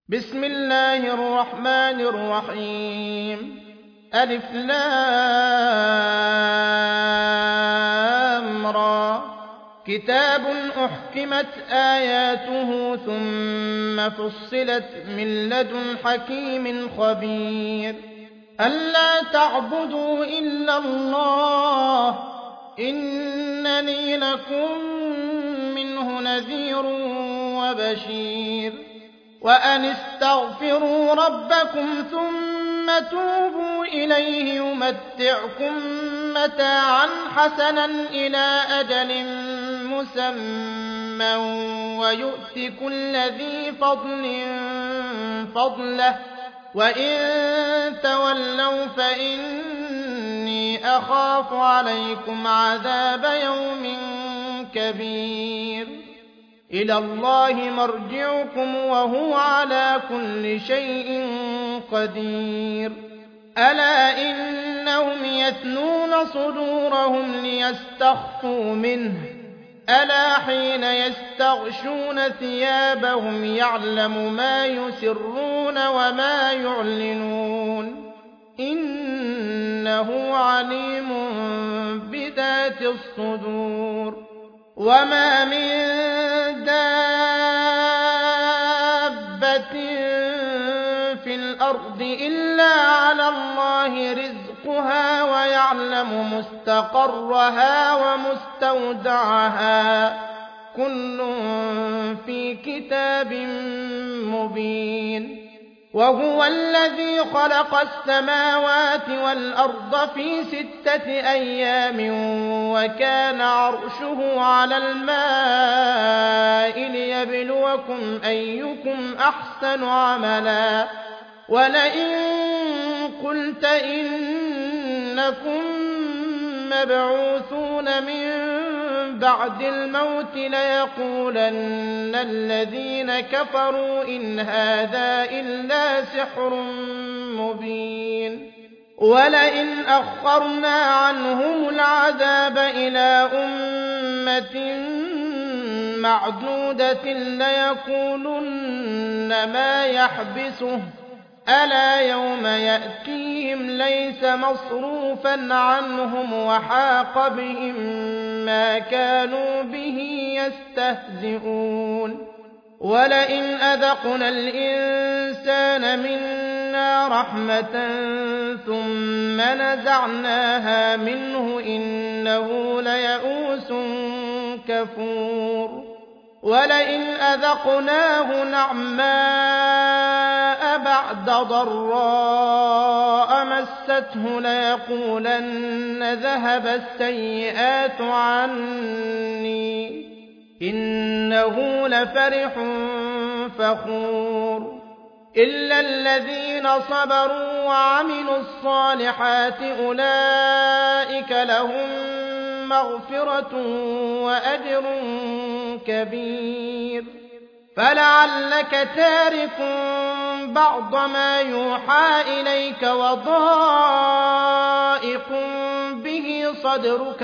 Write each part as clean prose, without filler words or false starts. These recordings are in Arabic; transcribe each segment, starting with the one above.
بسم الله الرحمن الرحيم ألف لام را كتاب أحكمت آياته ثم فصلت من لدن حكيم خبير ألا تعبدوا إلا الله إنني لكم منه نذير وبشير وأن استغفروا ربكم ثم توبوا إليه يمتعكم متاعا حسنا إلى أجل مسمى ويؤت كل ذي فضل فضله وإن تولوا فإني أخاف عليكم عذاب يوم كبير إلى الله مرجعكم وهو على كل شيء قدير ألا إنهم يثنون صدورهم ليستخفوا منه ألا حين يستغشون ثيابهم يعلم ما يسرون وما يعلنون إنه عليم بذات الصدور وما من دابة في الأرض إلا على الله رزقها ويعلم مستقرها ومستودعها كل في كتاب مبين وهو الذي خلق السماوات والأرض في 6 أيام وكان عرشه على الماء ليبلوكم أيكم أحسن عملا ولئن قلت إنكم مبعوثون من بعد الموت ليقولن الذين كفروا إن هذا إلا سحر مبين ولئن أخرنا عنهم العذاب إلى أمة معدودة ليقولن ما يحبسه ألا يوم يأتيهم ليس مصروفا عنهم وحاق بهم ما كانوا به يستهزئون ولئن أذقنا الإنسان منا رحمة ثم نزعناها منه إنه ليئوس كفور ولئن أذقناه نعماء بعد ضراء مسته ليقولن ذهب السيئات عني إنه لفرح فخور إلا الذين صبروا وعملوا الصالحات أولئك لهم مغفرة وأجر كبير فلعلك تارك بعض ما يوحى إليك وضائق به صدرك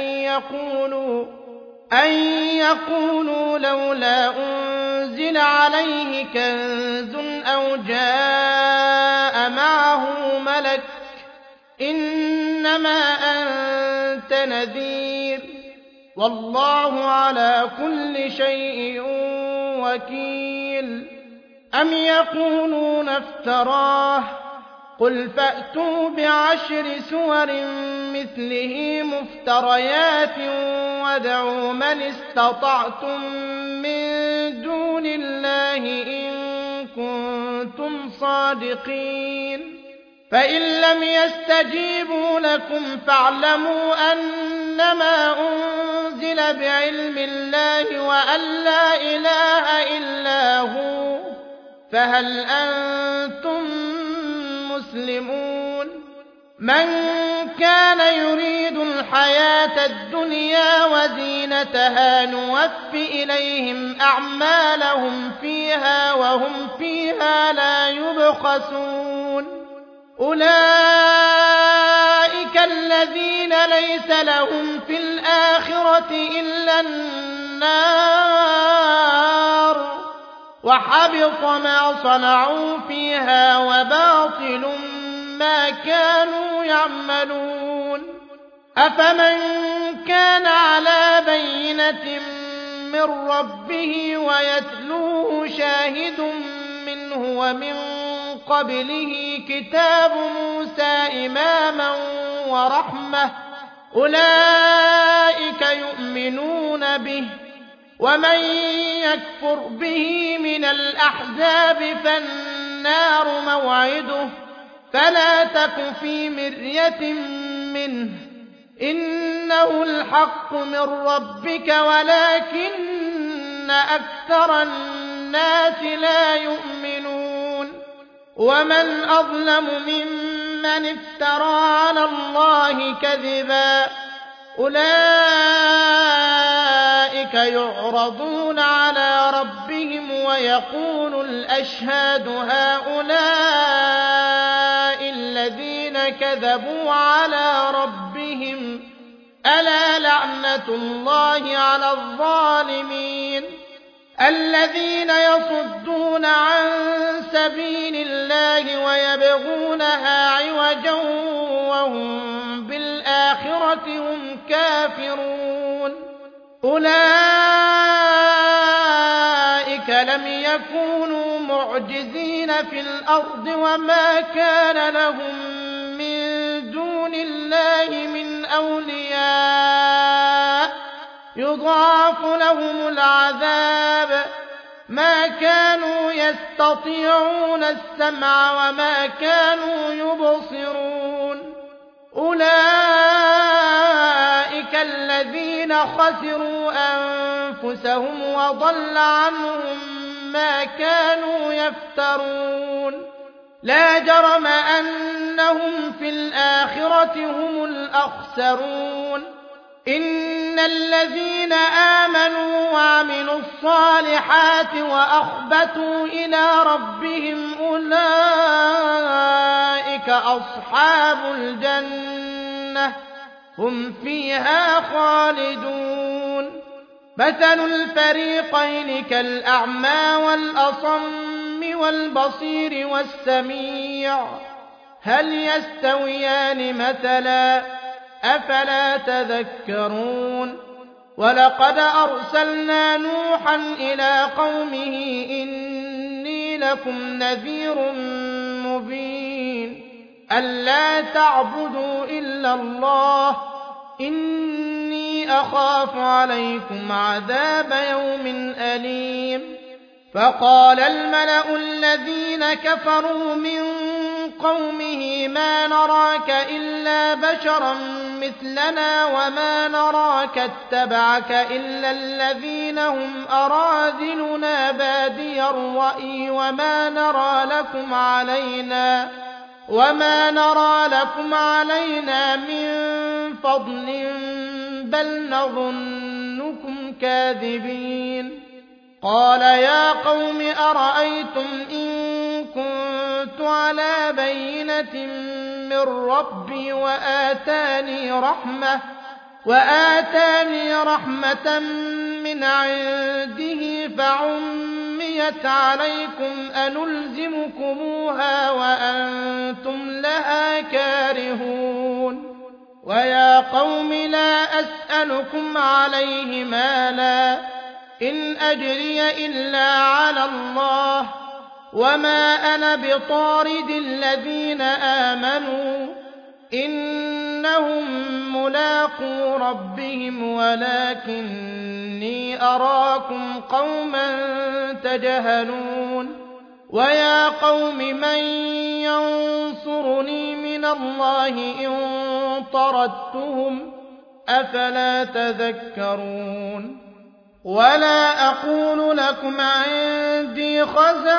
أن يقولوا لولا أنزل عليه كنز أو جاء معه ملك إنما أنت نذير والله على كل شيء وكيل أم يقولون افتراه قل فأتوا ب10 سور مثله مفتريات وادعوا من استطعتم من دون الله إن كنتم صادقين فإن لم يستجيبوا لكم فاعلموا أنما أنزل بعلم الله وأن لا إله إلا هو فهل أنتم مسلمون من كان يريد الحياة الدنيا وزينتها نوف إليهم أعمالهم فيها وهم فيها لا يبخسون أولئك الذين ليس لهم في الآخرة إلا النار وحبط ما صنعوا فيها وباطل ما كانوا يعملون أفمن كان على بينة من ربه ويتلوه شاهد منه ومن قبله كتاب موسى إماما ورحمة أولئك يؤمنون به ومن يكفر به من الأحزاب فالنار موعده فلا تك في مرية منه إنه الحق من ربك ولكن أكثر الناس لا يؤمنون ومن أظلم ممن افترى على الله كذبا أولئك يعرضون على ربهم ويقول الأشهاد هؤلاء الذين كذبوا على ربهم ألا لعنة الله على الظالمين الذين يصدون عن سبيل الله ويبغونها عوجا وهم بالآخرة هم كافرون أولئك لم يكونوا معجزين في الأرض وما كان لهم من دون الله من أولياء يضاعف لهم العذاب ما كانوا يستطيعون السمع وما كانوا يبصرون أولئك الذين خسروا أنفسهم وضل عنهم ما كانوا يفترون لا جرم أنهم في الآخرة هم الأخسرون إن الذين آمنوا وعملوا الصالحات وأخبتوا إلى ربهم أولئك أصحاب الجنة هم فيها خالدون مثل الفريقين كالأعمى والأصم والبصير والسميع هل يستويان مثلا أفلا تذكرون ولقد أرسلنا نوحا إلى قومه إني لكم نذير مبين ألا تعبدوا إلا الله إني أخاف عليكم عذاب يوم أليم فقال الملأ الذين كفروا من قومه ما نراك إلا بشرا مثلنا وما نراك اتبعك إلا الذين هم أراذلنا بادي الرأي وما نرى لكم علينا من فضل بل نظنكم كاذبين قال يا قوم أرأيتم إن كنت على بينة من ربي وآتاني رحمة من عنده فعميت عليكم أنلزمكموها وأنتم لها كارهون ويا قوم لا أسألكم عليه مالا إن أجري إلا على الله وما أنا بطارد الذين آمنوا إنهم ملاقو ربهم ولكني أراكم قوما تجهلون ويا قوم من ينصرني من الله إن طردتهم أفلا تذكرون ولا أقول لكم عندي خزائن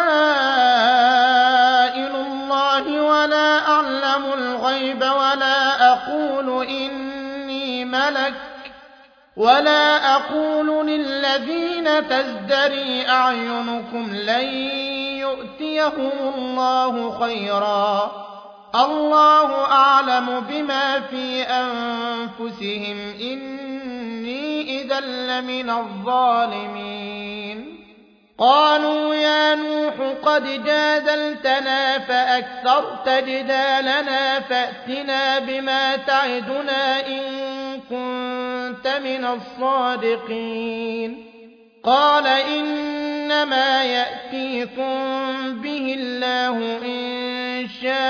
الله ولا أعلم الغيب ولا أقول إني ملك ولا أقول للذين تزدري أعينكم لن يؤتيهم الله خيرا الله أعلم بما في أنفسهم إني إذا لمن الظالمين قالوا يا نوح قد جادلتنا فأكثرت جدالنا فأتنا بما تعدنا إن كنت من الصادقين قال إنما يأتيكم به الله إن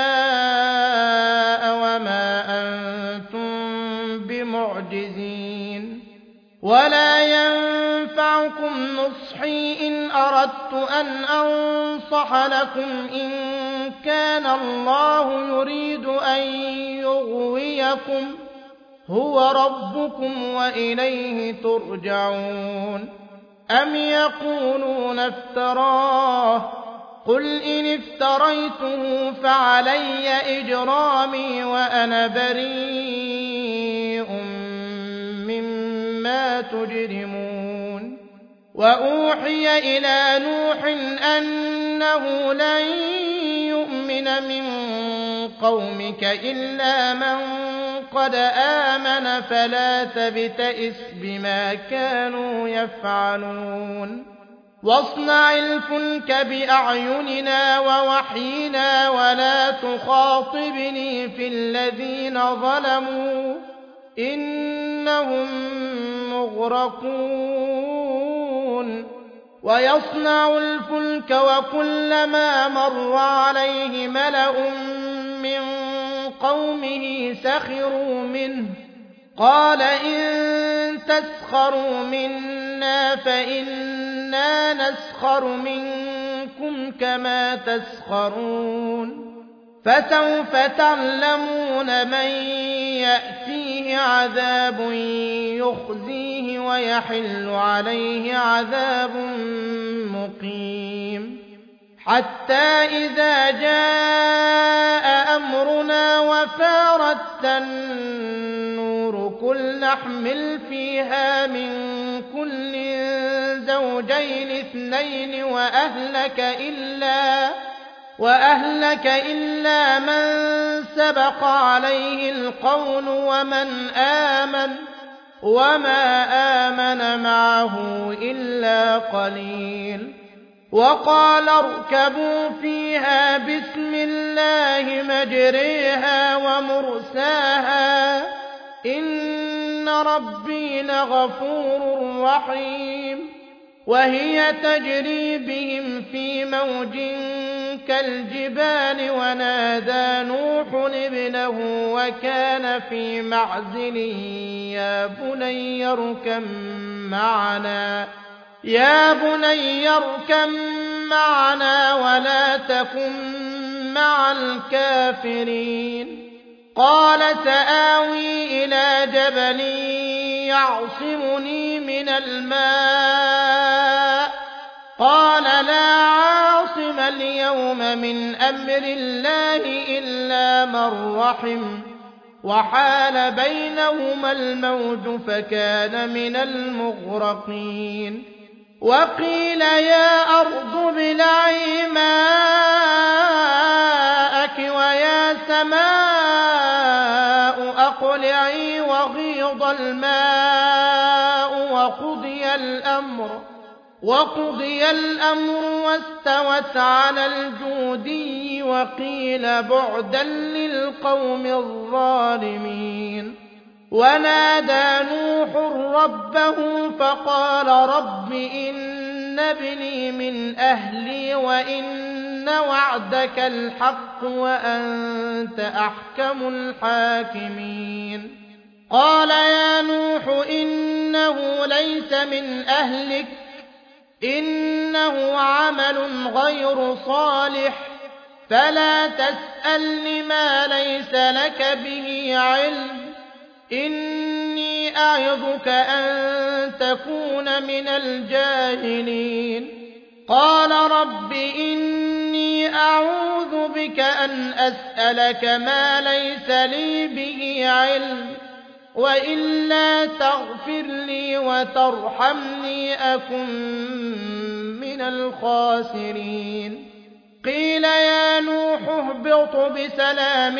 شاء وما أنتم بمعجزين ولا ينفعكم نصحي إن أردت أن أنصح لكم إن كان الله يريد أن يغويكم هو ربكم وإليه ترجعون أم يقولون افتراه قل إن افتريته فعلي إجرامي وأنا بريء مما تجرمون وأوحي إلى نوح أنه لن يؤمن من قومك إلا من قد آمن فلا تبتئس بما كانوا يفعلون واصنع الفلك بأعيننا ووحينا ولا تخاطبني في الذين ظلموا إنهم مغرقون ويصنع الفلك وكلما مر عليه ملأ من قومه سخروا منه قال إن تسخروا منا فإنا نسخر منكم كما تسخرون فسوف تعلمون من يأتيه عذاب يخزيه ويحل عليه عذاب مقيم حتى إذا جاء أمرنا وفارت النور قل نحمل فيها من كل زوجين اثنين وأهلك إلا من سبق عليه القول وما آمن معه إلا قليل وقال اركبوا فيها بسم الله مجريها ومرساها إن ربي لغفور رحيم وهي تجري بهم في موج كالجبال ونادى نوح ابنه وكان في معزل يا بني اركب معنا ولا تكن مع الكافرين قال سآوي إلى جبل يعصمني من الماء قال لا عاصم اليوم من أمر الله إلا من رحم وحال بينهما الموج فكان من المغرقين وقيل يا أرض ابلعي ماءك ويا سماء أقلعي وغيض الماء وقضي الأمر واستوت على الجودي وقيل بعدا للقوم الظالمين ونادى نوح ربه فقال رب إن ابني من أهلي وإن وعدك الحق وأنت أحكم الحاكمين قال يا نوح إنه ليس من أهلك إنه عمل غير صالح فلا تسألني ما ليس لك به علم إني أعظك أن تكون من الجاهلين قال رب إني أعوذ بك أن أسألك ما ليس لي به علم وإلا تغفر لي وترحمني أكن من الخاسرين قيل يا نوح اهبط بسلام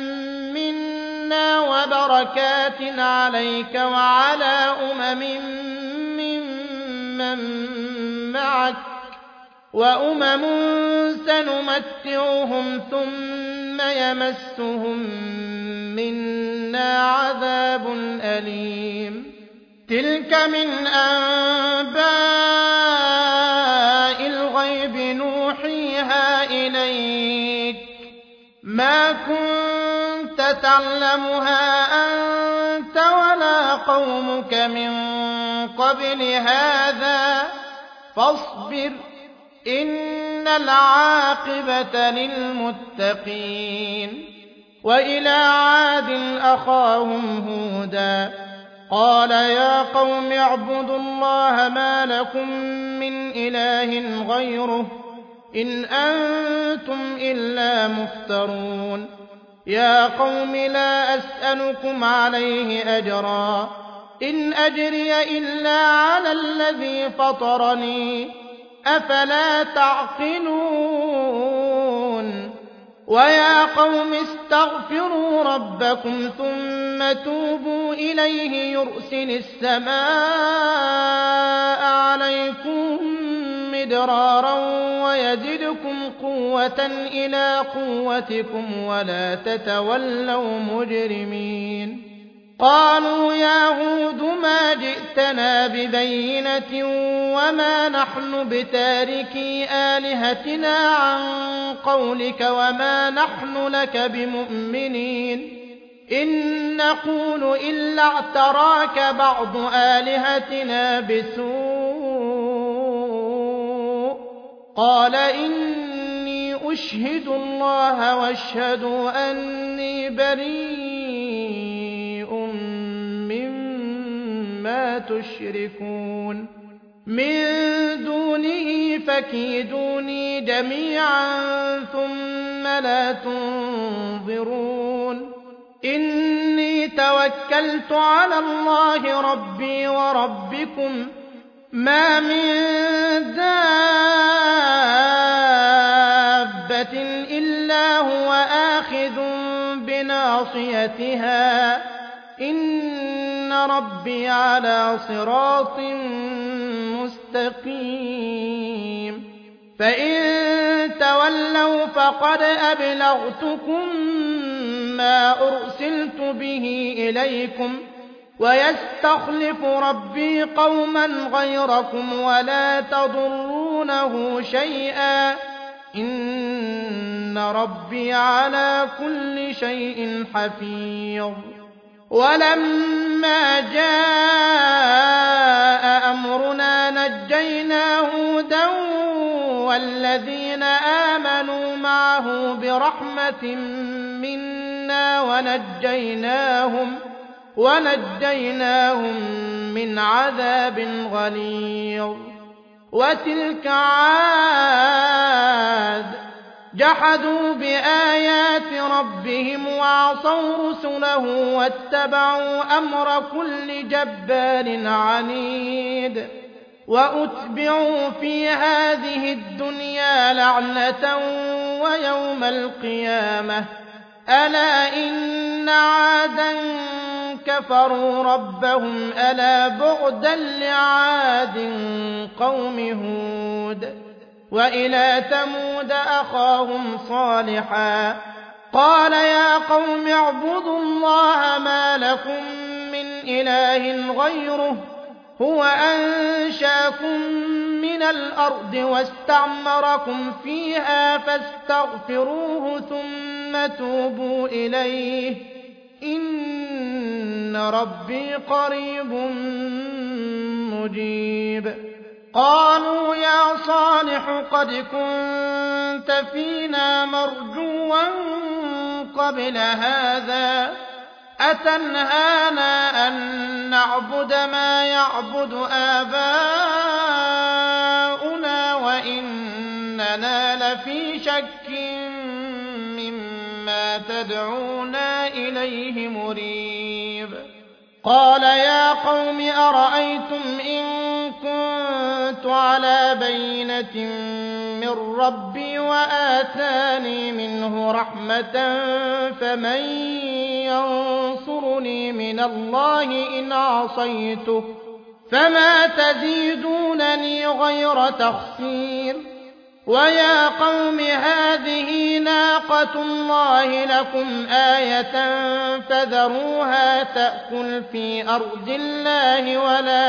منا وبركات عليك وعلى أمم ممن معك وأمم سنمتعهم ثم يمسهم منا عذاب أليم تلك من أنباء الغيب نوحيها إليك ما كنت تعلمها أنت ولا قومك من قبل هذا فاصبر إن العاقبة للمتقين وإلى عاد أخاهم هودا قال يا قوم اعبدوا الله ما لكم من إله غيره إن أنتم إلا مفترون يا قوم لا أسألكم عليه أجرا إن أجري إلا على الذي فطرني أفلا تعقلون ويا قوم استغفروا ربكم ثم توبوا إليه يرسل السماء عليكم مدرارا ويزدكم قوة إلى قوتكم ولا تتولوا مجرمين قالوا يا هود ما جئتنا ببينة وما نحن بتاركي آلهتنا عن قولك وما نحن لك بمؤمنين إن نقول إلا اعتراك بعض آلهتنا بسوء قال إني أشهد الله واشهدوا أني بريء مما تشركون من دونه فكيدوني جميعا ثم لا تنظرون إني توكلت على الله ربي وربكم ما من دابة إلا هو آخذ بناصيتها إن ربي على صراط مستقيم فإن تولوا فقد أبلغتكم ما أرسلت به إليكم ويستخلف ربي قوما غيركم ولا تضرونه شيئا إن ربي على كل شيء حفيظ ولما جاء أمرنا نجينا هودا والذين آمنوا معه برحمة منا ونجيناهم من عذاب غليظ وتلك عاد جحدوا بآيات ربهم وعصوا رسله واتبعوا أمر كل جبار عنيد وأتبعوا في هذه الدنيا لعنة ويوم القيامة ألا إن عادا كفروا ربهم ألا بعدا لعاد قوم هود وإلى ثمود أخاهم صالحا قال يا قوم اعبدوا الله ما لكم من إله غيره هو أنشاكم من الأرض واستعمركم فيها فاستغفروه ثم توبوا إليه إن ربي قريب مجيب قالوا يا صالح قد كنت فينا مرجوا قبل هذا أتنهانا أن نعبد ما يعبد آباؤنا وإننا لفي شك مما تدعونا إليه مريب قال يا قوم أرأيتم إن كنت على بينة من ربي وآتاني منه رحمة فمن ينصرني من الله إن عصيته فما تزيدونني غير تخسير ويا قوم هذه ناقة الله لكم آية فذروها تأكل في أرض الله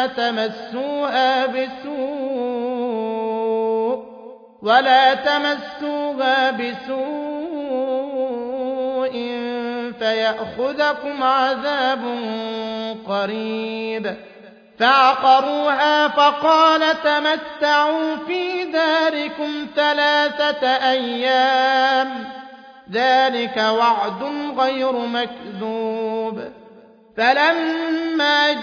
ولا تمسوها بسوء فيأخذكم عذاب قريب. فعقروها فقال تمتعوا في داركم 3 أيام ذلك وعد غير مكذوب. فلما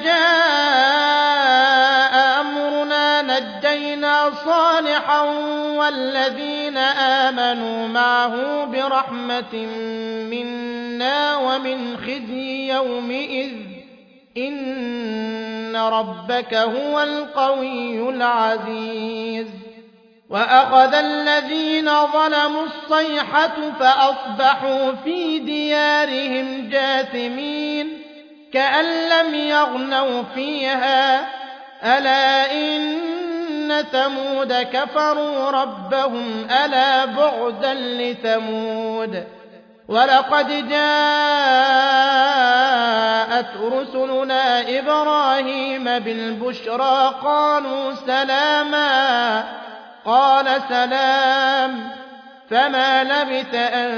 جاء أمرنا نجينا صالحا والذين آمنوا معه برحمة منا ومن خزي يومئذ إن ربك هو القوي العزيز. وأخذ الذين ظلموا الصيحة فأصبحوا في ديارهم جاثمين كأن لم يغنوا فيها ألا إن ثمود كفروا ربهم ألا بعدا لثمود. ولقد جاءت رسلنا إبراهيم بالبشرى قالوا سلاما قال سلام فما لبث أن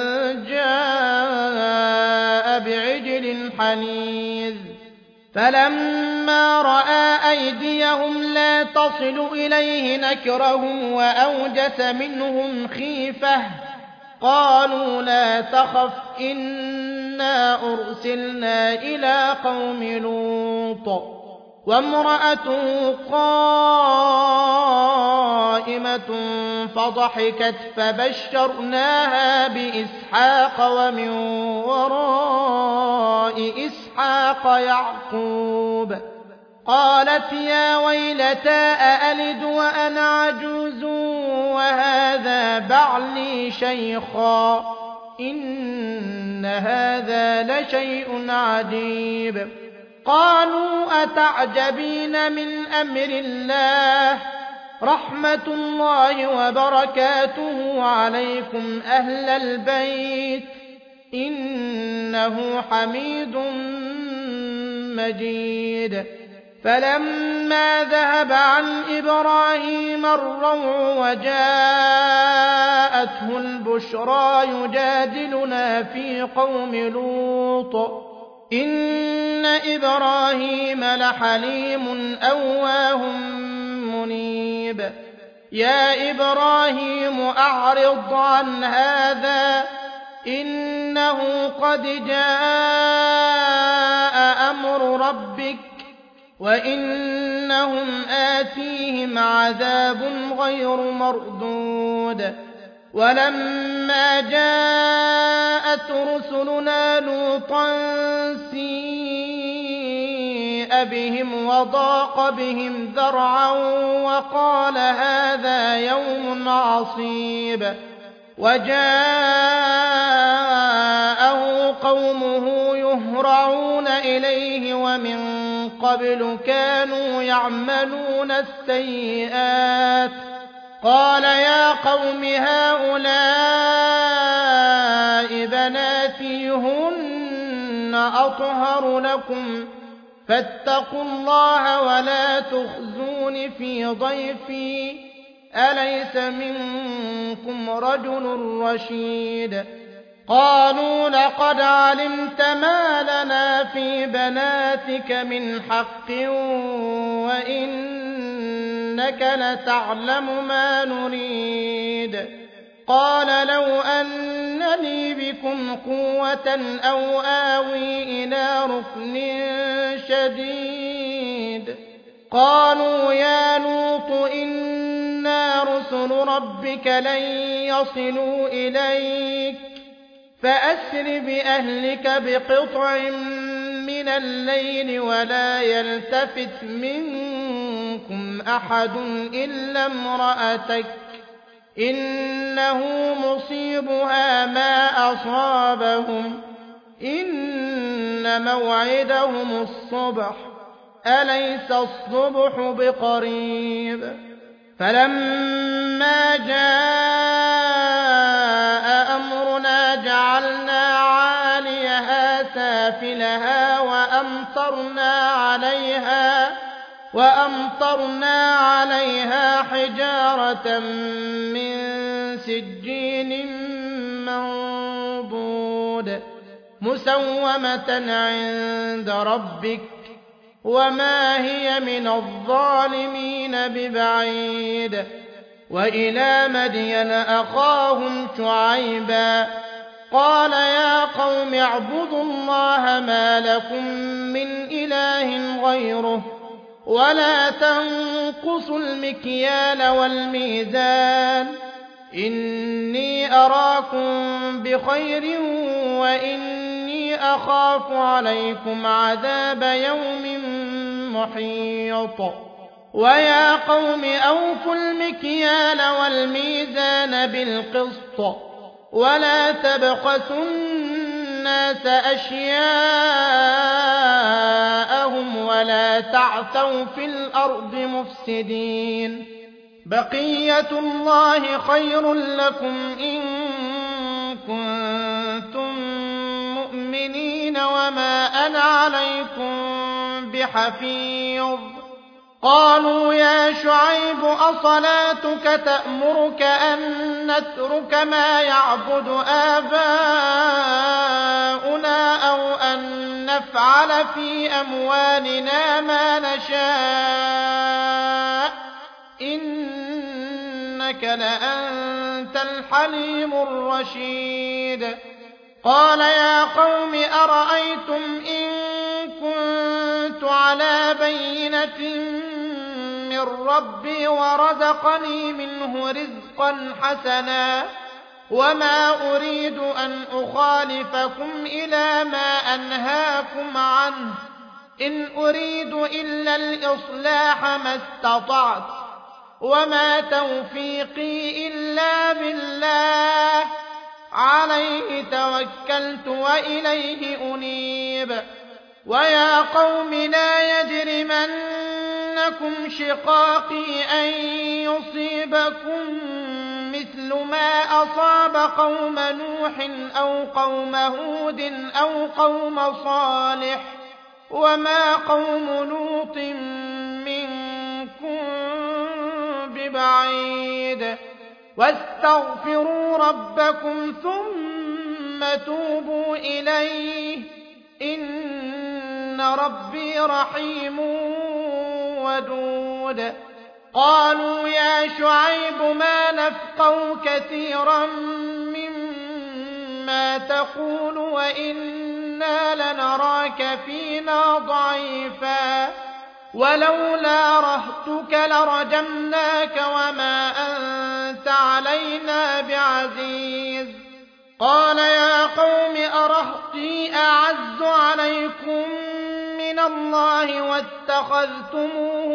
جاء بعجل حنيذ. فلما رأى أيديهم لا تصل إليه نكرهم وأوجس منهم خيفة قالوا لا تخف إنا أرسلنا إلى قوم لوط وامرأته قائمة فضحكت فبشرناها بإسحاق ومن وراء إسحاق يعقوب. قالت يا ويلتى أألد وأنا عجوز وهذا بعلي شيخا إن هذا لشيء عجيب. قالوا أتعجبين من أمر الله رحمة الله وبركاته عليكم أهل البيت إنه حميد مجيد. فلما ذهب عن إبراهيم الروع وجاءته البشرى يجادلنا في قوم لوط إن إبراهيم لحليم أواه منيب. يا إبراهيم أعرض عن هذا إنه قد جاء أمر ربك وإنهم آتيهم عذاب غير مردود. ولما جاءت رسلنا لوطا سيء بهم وضاق بهم ذرعا وقال هذا يوم عصيب. وجاءه قومه يهرعون إليه ومن قبل كانوا يعملون السيئات قال يا قوم هؤلاء بناتي هن أطهر لكم فاتقوا الله ولا تخزون في ضيفي أليس منكم رجل رشيد. قالوا لقد علمت ما لنا في بناتك من حق وإنك لتعلم ما نريد. قال لو أن لي بكم قوة أو آوي إلى ركن شديد. قالوا يا لوط إنا رسل ربك لن يصلوا إليك فأسر بأهلك بقطع من الليل ولا يلتفت منكم أحد إلا امرأتك إنه مصيبها ما أصابهم إن موعدهم الصبح أليس الصبح بقريب. فلما ولما جاء أمرنا جعلنا عاليها سافلها وأمطرنا عليها حجارة من سجيل منضود مسومة عند ربك وما هي من الظالمين ببعيد. وإلى مدين أخاهم شعيبا قال يا قوم اعبدوا الله ما لكم من إله غيره ولا تنقصوا المكيال والميزان إني أراكم بخير وإني أخاف عليكم عذاب يوم محيط. ويا قوم أوفوا المكيال والميزان بالقسط ولا تبخسوا الناس أشياءهم ولا تعثوا في الأرض مفسدين. بقية الله خير لكم إن كنتم مؤمنين وما أنا عليكم بحفيظ. قالوا يا شعيب أصلاتك تأمرك أن نترك ما يعبد آباؤنا أو أن نفعل في أموالنا ما نشاء إنك لأنت الحليم الرشيد. قال يا قوم أرأيتم إن كنت على بينة من ربي ورزقني منه رزقا حسنا وما أريد أن أخالفكم إلى ما أنهاكم عنه إن أريد إلا الإصلاح ما استطعت وما توفيقي إلا بالله عليه توكلت وإليه أنيب. ويا قوم لا يجرمنكم شقاقي أن يصيبكم مثل ما أصاب قوم نوح أو قوم هود أو قوم صالح وما قوم لوط منكم ببعيد. واستغفروا ربكم ثم توبوا إليه إن ربي رحيم ودود. قالوا يا شعيب ما نفقه كثيرا مما تقول وإنا لنراك فينا ضعيفا ولولا رهتك لرجمناك وما أنت علينا بعزيز. قال يا قوم أرهطي أعز عليكم من الله واتخذتموه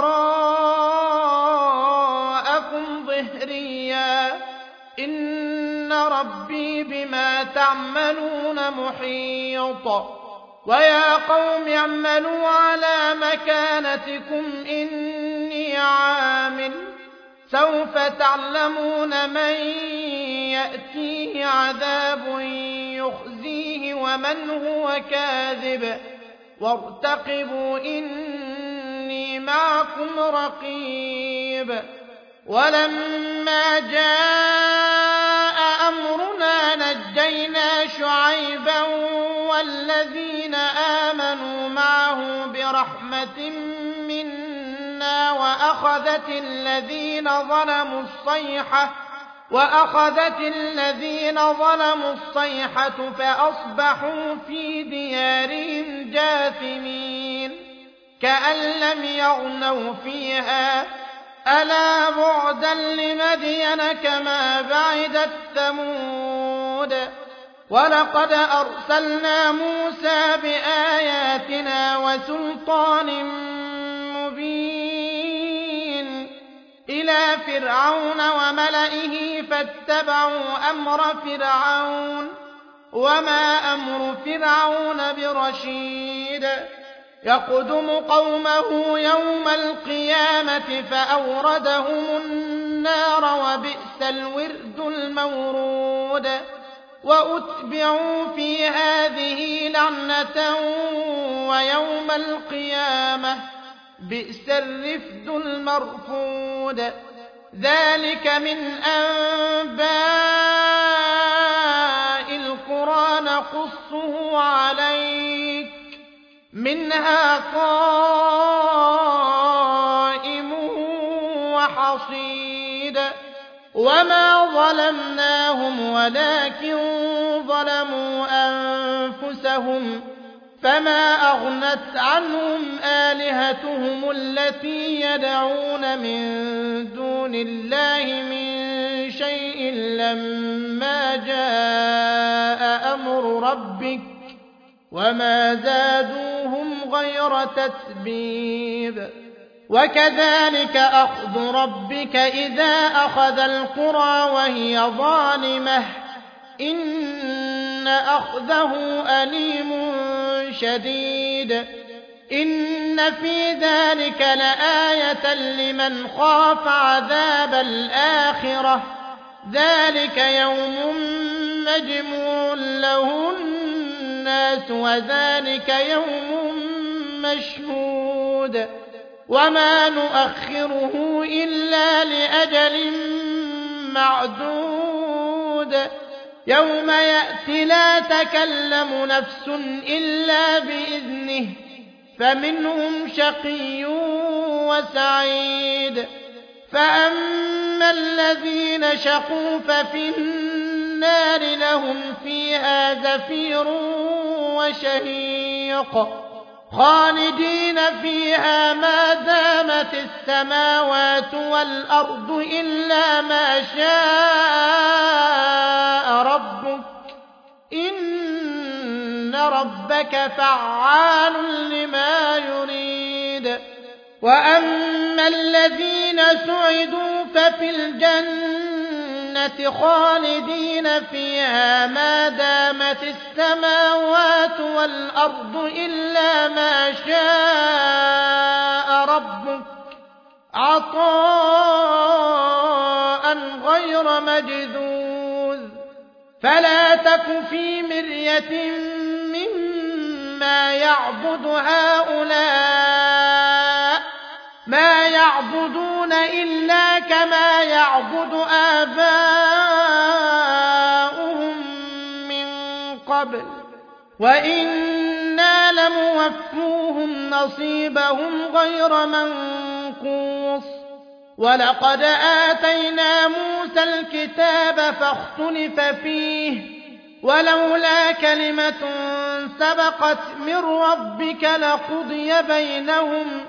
وراءكم ظهريا إن ربي بما تعملون محيط. ويا قوم اعملوا على مكانتكم إني عامل سوف تعلمون من يأتيه عذاب يخزيه ومن هو كاذب وارتقبوا إني معكم رقيب. ولما جاء أمرنا نجينا شعيبا والذين آمنوا معه برحمة منا وأخذت الذين ظلموا الصيحة فأصبحوا في ديارهم جاثمين كأن لم يغنوا فيها ألا بعدا لمدين كما بعدت ثمود. ولقد أرسلنا موسى بآياتنا وسلطان مبين إلى فرعون وملئه فاتبعوا أمر فرعون وما أمر فرعون برشيد. يقدم قومه يوم القيامة فأوردهم النار النار وبئس الورد المورود وأتبعوا في هذه لعنة ويوم القيامة بئس الرفد المرفود ذلك من أنباء القرى نقصه عليك منها قائم وحصيد وما ظلمناهم ولكن ظلموا أنفسهم فما أغنت عنهم آلهتهم التي يدعون من دون الله من شيء لما جاء أمر ربك وما زادوهم غير تتبيب وكذلك أخذ ربك إذا أخذ القرى وهي ظالمة إن أخذه أليم شديد إن في ذلك لآية لمن خاف عذاب الآخرة ذلك يوم مجموع له الناس وذلك يوم مشهود وما نؤخره إلا لأجل معدود يوم يأتي لا تكلم نفس إلا بإذنه فمنهم شقي وسعيد فأما الذين شقوا ففي النار لهم فيها زفير وشهيق خالدين فيها ما دامت السماوات والأرض إلا ما شاء ربك إن ربك فعال لما يريد وأما الذين سعدوا ففي الجنة خالدين فيها ما دامت السماوات والأرض إلا ما شاء ربك عطاء غير مجذوذ فلا تك في مرية مما يعبد هؤلاء ما يعبدون إلا كما يعبد آباؤهم من قبل وإنا لموفوهم نصيبهم غير منقوص ولقد آتينا موسى الكتاب فاختلف فيه ولولا كلمة سبقت من ربك لقضي بينهم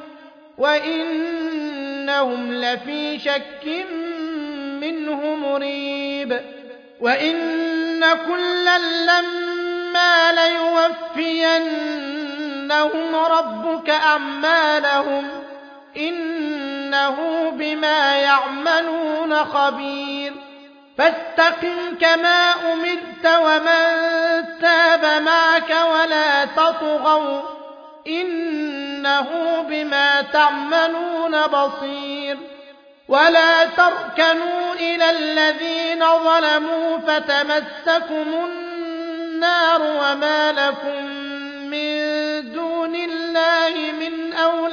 وإنهم لفي شك منه مريب وإن كلا لما ليوفينهم ربك أعمالهم إنه بما يعملون خبير فاستقم كما أمرت ومن تاب معك ولا تطغوا إنه بما تعملون بصير ولا تركنوا إلى الذين ظلموا فتمسكم النار وما لكم من دون الله من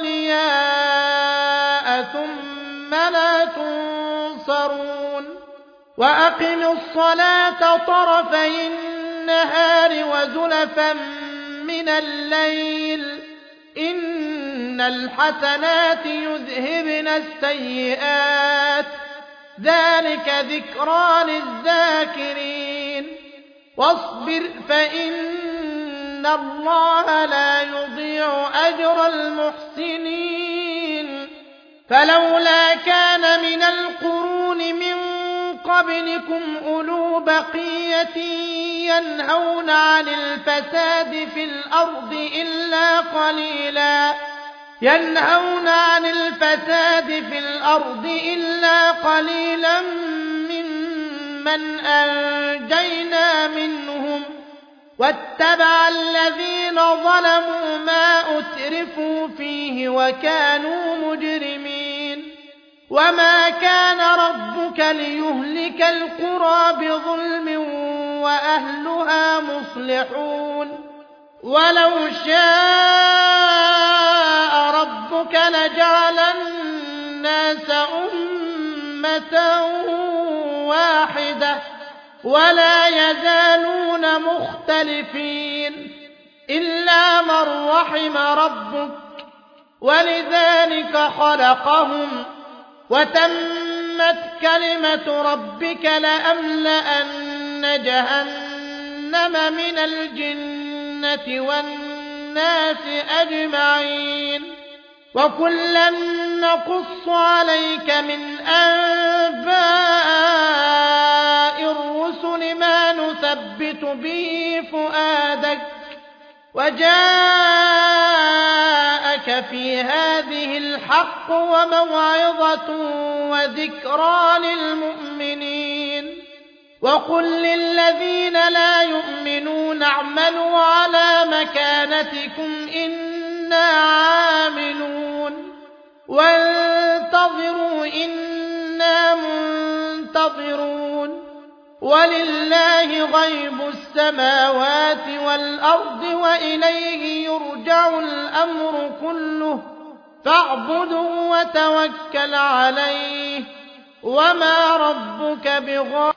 أولياء ثم لا تنصرون وأقم الصلاة طرفي النهار وزلفا من الليل إن الحسنات يذهبن السيئات ذلك ذكرى للذاكرين واصبر فإن الله لا يضيع أجر المحسنين فلولا كان من القرون من قبلكم أولو بقية ينهون عن الفساد في الأرض إلا قليلا ممن أنجينا منهم واتبع الذين ظلموا ما أترفوا فيه وكانوا مجرمين وما كان ربك ليهلك القرى بظلم وأهلها مصلحون ولو شاء ربك لجعل الناس أمة واحدة ولا يزالون مختلفين إلا من رحم ربك ولذلك خلقهم وتمت كلمة ربك لأملأن جهنم من الجنة والناس أجمعين وكلا نقص عليك من أنباء الرسل ما نثبت به فؤادك وجاءك في هذه الحق وموعظة وذكرى للمؤمنين وقل للذين لا يؤمنون اعملوا على مكانتكم إنا عاملون وانتظروا إنا منتظرون ولله غيب السماوات والأرض وإليه يرجع الأمر كله فاعبده وتوكل عليه وما ربك بغافل